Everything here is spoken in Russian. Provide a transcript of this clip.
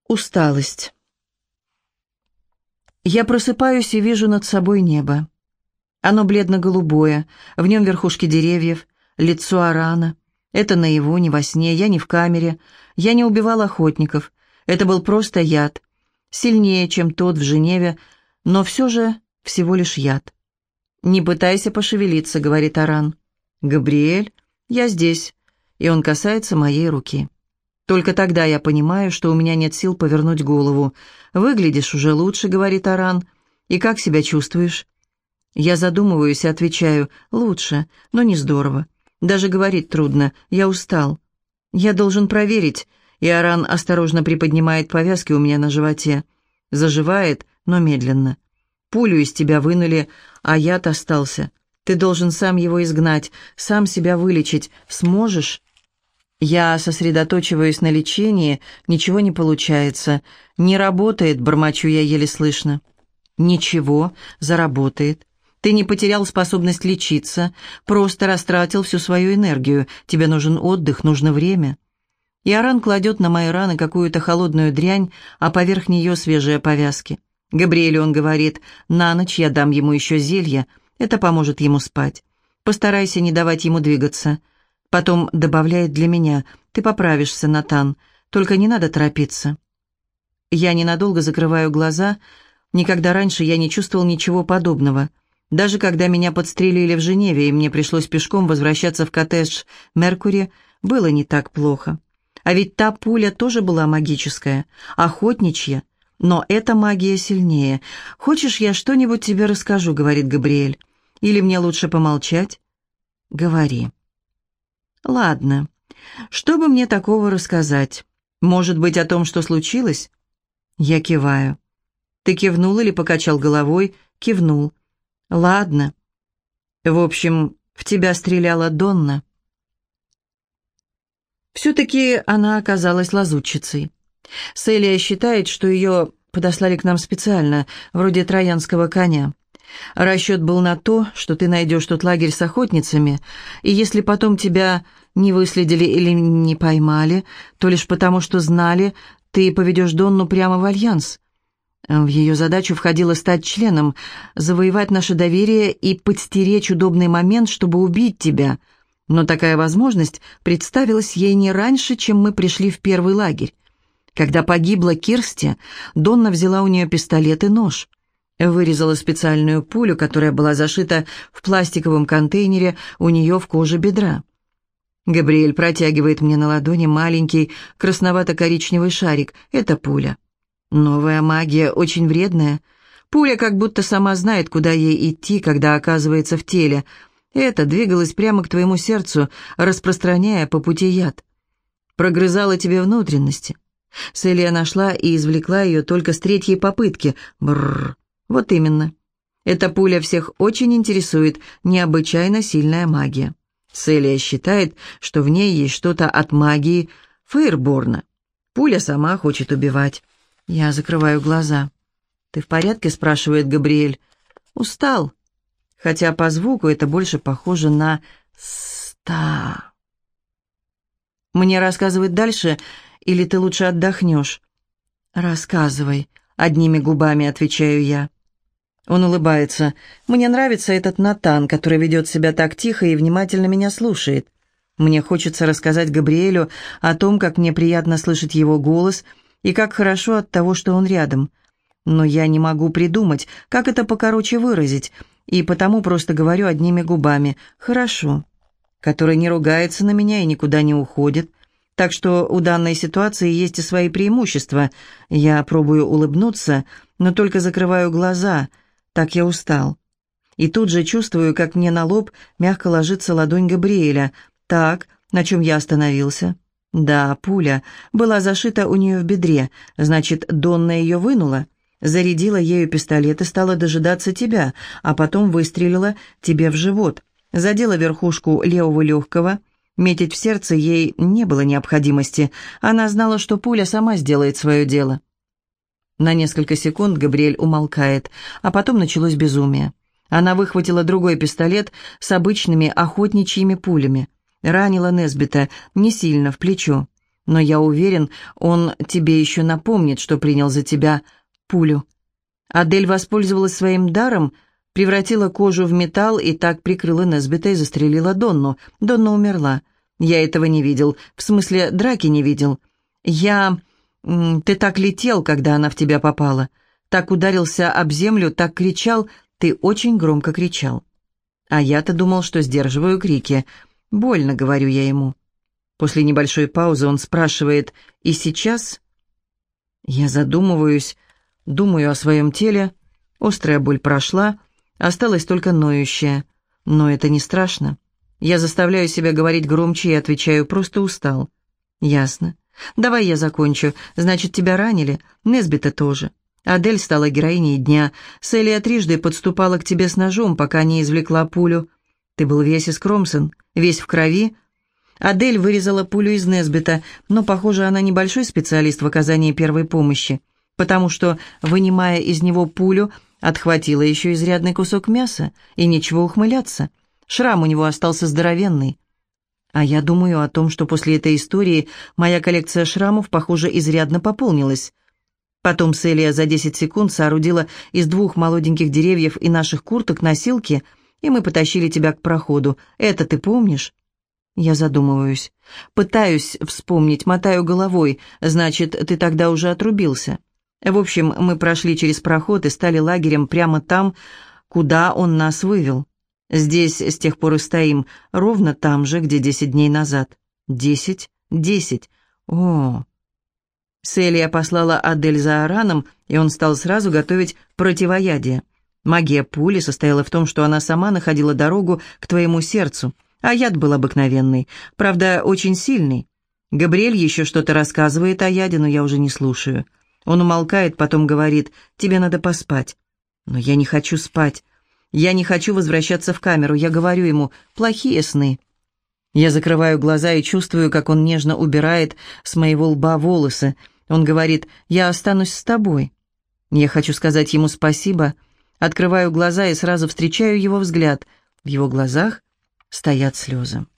Усталость. Я просыпаюсь и вижу над собой небо. Оно бледно-голубое, в нем верхушки деревьев, лицо Арана. Это наяву, не во сне, я не в камере, я не убивал охотников. Это был просто яд, сильнее, чем тот в Женеве, но все же всего лишь яд. «Не пытайся пошевелиться», — говорит Аран. «Габриэль, я здесь», и он касается моей руки. Только тогда я понимаю, что у меня нет сил повернуть голову. «Выглядишь уже лучше», — говорит Аран. «И как себя чувствуешь?» Я задумываюсь и отвечаю: «Лучше, но не здорово. Даже говорить трудно, я устал. Я должен проверить». И Аран осторожно приподнимает повязки у меня на животе. Заживает, но медленно. «Пулю из тебя вынули, а яд остался. Ты должен сам его изгнать, сам себя вылечить. Сможешь?» Я сосредоточиваюсь на лечении, ничего не получается. «Не работает», — бормочу я еле слышно. «Ничего, заработает. Ты не потерял способность лечиться, просто растратил всю свою энергию. Тебе нужен отдых, нужно время». И Аран кладет на мои раны какую-то холодную дрянь, а поверх нее свежие повязки. Габриэлю он говорит: «На ночь я дам ему еще зелье, это поможет ему спать. Постарайся не давать ему двигаться». Потом добавляет для меня: «Ты поправишься, Натан, только не надо торопиться». Я ненадолго закрываю глаза. Никогда раньше я не чувствовал ничего подобного. Даже когда меня подстрелили в Женеве, и мне пришлось пешком возвращаться в коттедж Меркури, было не так плохо. А ведь та пуля тоже была магическая, охотничья, но эта магия сильнее. «Хочешь, я что-нибудь тебе расскажу?» — говорит Габриэль. «Или мне лучше помолчать?» «Говори». «Ладно. Что бы мне такого рассказать? Может быть, о том, что случилось?» Я киваю. «Ты кивнул или покачал головой?» «Кивнул». «Ладно. В общем, в тебя стреляла Донна». Все-таки она оказалась лазутчицей. Селия считает, что ее подослали к нам специально, вроде троянского коня. Расчет был на то, что ты найдешь тот лагерь с охотницами, и если потом тебя не выследили или не поймали, то лишь потому, что знали, ты поведешь Донну прямо в Альянс. В ее задачу входило стать членом, завоевать наше доверие и подстеречь удобный момент, чтобы убить тебя. Но такая возможность представилась ей не раньше, чем мы пришли в первый лагерь. Когда погибла Кирсти, Донна взяла у нее пистолет и нож. Вырезала специальную пулю, которая была зашита в пластиковом контейнере у нее в коже бедра. Габриэль протягивает мне на ладони маленький красновато-коричневый шарик. Это пуля. Новая магия, очень вредная. Пуля как будто сама знает, куда ей идти, когда оказывается в теле. Это двигалось прямо к твоему сердцу, распространяя по пути яд. Прогрызала тебе внутренности. Селия нашла и извлекла ее только с третьей попытки. Бррр. Вот именно. Эта пуля всех очень интересует, необычайно сильная магия. Селия считает, что в ней есть что-то от магии Фейрборна. Пуля сама хочет убивать. Я закрываю глаза. «Ты в порядке?» — спрашивает Габриэль. «Устал. Хотя по звуку это больше похоже на «ста». «Мне рассказывать дальше, или ты лучше отдохнешь?» «Рассказывай», — одними губами отвечаю я. Он улыбается. «Мне нравится этот Натан, который ведет себя так тихо и внимательно меня слушает. Мне хочется рассказать Габриэлю о том, как мне приятно слышать его голос и как хорошо от того, что он рядом. Но я не могу придумать, как это покороче выразить, и потому просто говорю одними губами «хорошо», который не ругается на меня и никуда не уходит. Так что у данной ситуации есть и свои преимущества. Я пробую улыбнуться, но только закрываю глаза. Так я устал. И тут же чувствую, как мне на лоб мягко ложится ладонь Габриэля. Так, на чем я остановился? Да, пуля была зашита у нее в бедре. Значит, Донна ее вынула, зарядила ею пистолет и стала дожидаться тебя, а потом выстрелила тебе в живот. Задела верхушку левого легкого. Метить в сердце ей не было необходимости. Она знала, что пуля сама сделает свое дело. На несколько секунд Габриэль умолкает, а потом началось безумие. Она выхватила другой пистолет с обычными охотничьими пулями. Ранила Несбита не сильно, в плечо. Но я уверен, он тебе еще напомнит, что принял за тебя пулю. Адель воспользовалась своим даром, превратила кожу в металл и так прикрыла Несбита и застрелила Донну. Донна умерла. Я этого не видел, в смысле драки не видел. Ты так летел, когда она в тебя попала. Так ударился об землю, так кричал, ты очень громко кричал. А я-то думал, что сдерживаю крики. Больно, говорю я ему. После небольшой паузы он спрашивает: «И сейчас?» Я задумываюсь, думаю о своем теле. Острая боль прошла, осталась только ноющая. Но это не страшно. Я заставляю себя говорить громче и отвечаю: «Просто устал». «Ясно. Давай я закончу. Значит, тебя ранили? Несбита тоже. Адель стала героиней дня. Селия трижды подступала к тебе с ножом, пока не извлекла пулю. Ты был весь искромсан, весь в крови. Адель вырезала пулю из Несбита, но, похоже, она небольшой специалист в оказании первой помощи, потому что, вынимая из него пулю, отхватила еще изрядный кусок мяса, и нечего ухмыляться. Шрам у него остался здоровенный. А я думаю о том, что после этой истории моя коллекция шрамов, похоже, изрядно пополнилась. Потом Селия за 10 секунд соорудила из 2 молоденьких деревьев и наших курток носилки, и мы потащили тебя к проходу. Это ты помнишь? Я задумываюсь. Пытаюсь вспомнить, мотаю головой. Значит, ты тогда уже отрубился. В общем, мы прошли через проход и стали лагерем прямо там, куда он нас вывел. Здесь с тех пор и стоим, ровно там же, где 10 дней назад. 10? 10. О! Селия послала Адель за Араном, и он стал сразу готовить противоядие. Магия пули состояла в том, что она сама находила дорогу к твоему сердцу, а яд был обыкновенный, правда, очень сильный. Габриэль еще что-то рассказывает о яде, но я уже не слушаю. Он умолкает, потом говорит: «Тебе надо поспать». Но я не хочу спать. Я не хочу возвращаться в камеру. Я говорю ему: «Плохие сны». Я закрываю глаза и чувствую, как он нежно убирает с моего лба волосы. Он говорит: «Я останусь с тобой». Я хочу сказать ему спасибо. Открываю глаза и сразу встречаю его взгляд. В его глазах стоят слезы.